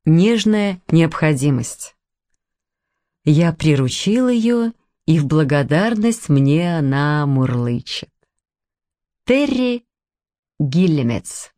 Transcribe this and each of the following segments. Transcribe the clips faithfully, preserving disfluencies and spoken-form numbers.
Нежная необходимость. Я приручил ее, и в благодарность мне она мурлычет. Терри Гиллемец.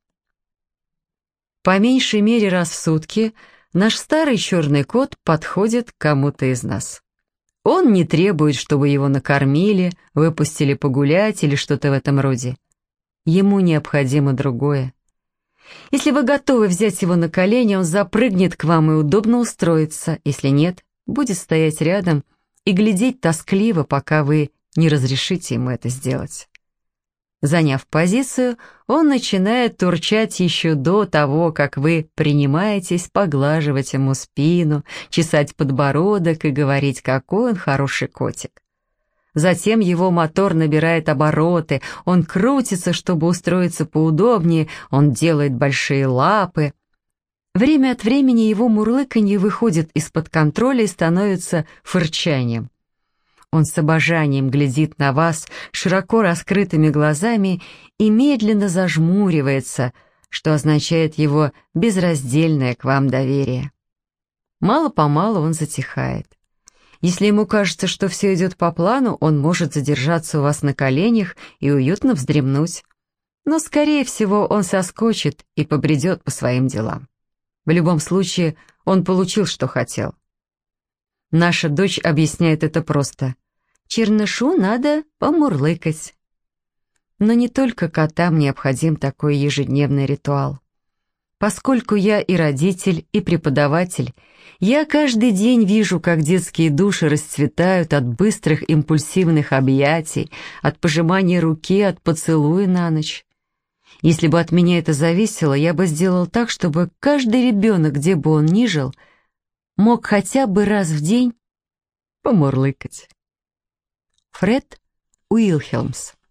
По меньшей мере раз в сутки наш старый черный кот подходит к кому-то из нас. Он не требует, чтобы его накормили, выпустили погулять или что-то в этом роде. Ему необходимо другое. Если вы готовы взять его на колени, он запрыгнет к вам и удобно устроится. Если нет, будет стоять рядом и глядеть тоскливо, пока вы не разрешите ему это сделать. Заняв позицию, он начинает турчать еще до того, как вы принимаетесь поглаживать ему спину, чесать подбородок и говорить, какой он хороший котик. Затем его мотор набирает обороты, он крутится, чтобы устроиться поудобнее, он делает большие лапы. Время от времени его мурлыканье выходит из-под контроля и становится фырчанием. Он с обожанием глядит на вас широко раскрытыми глазами и медленно зажмуривается, что означает его безраздельное к вам доверие. Мало-помалу он затихает. Если ему кажется, что все идет по плану, он может задержаться у вас на коленях и уютно вздремнуть. Но, скорее всего, он соскочит и побредет по своим делам. В любом случае, он получил, что хотел. Наша дочь объясняет это просто. Чернышу надо помурлыкать. Но не только котам необходим такой ежедневный ритуал. Поскольку я и родитель, и преподаватель, я каждый день вижу, как детские души расцветают от быстрых импульсивных объятий, от пожимания руки, от поцелуя на ночь. Если бы от меня это зависело, я бы сделал так, чтобы каждый ребенок, где бы он ни жил, мог хотя бы раз в день помурлыкать. Фред Уилхелмс.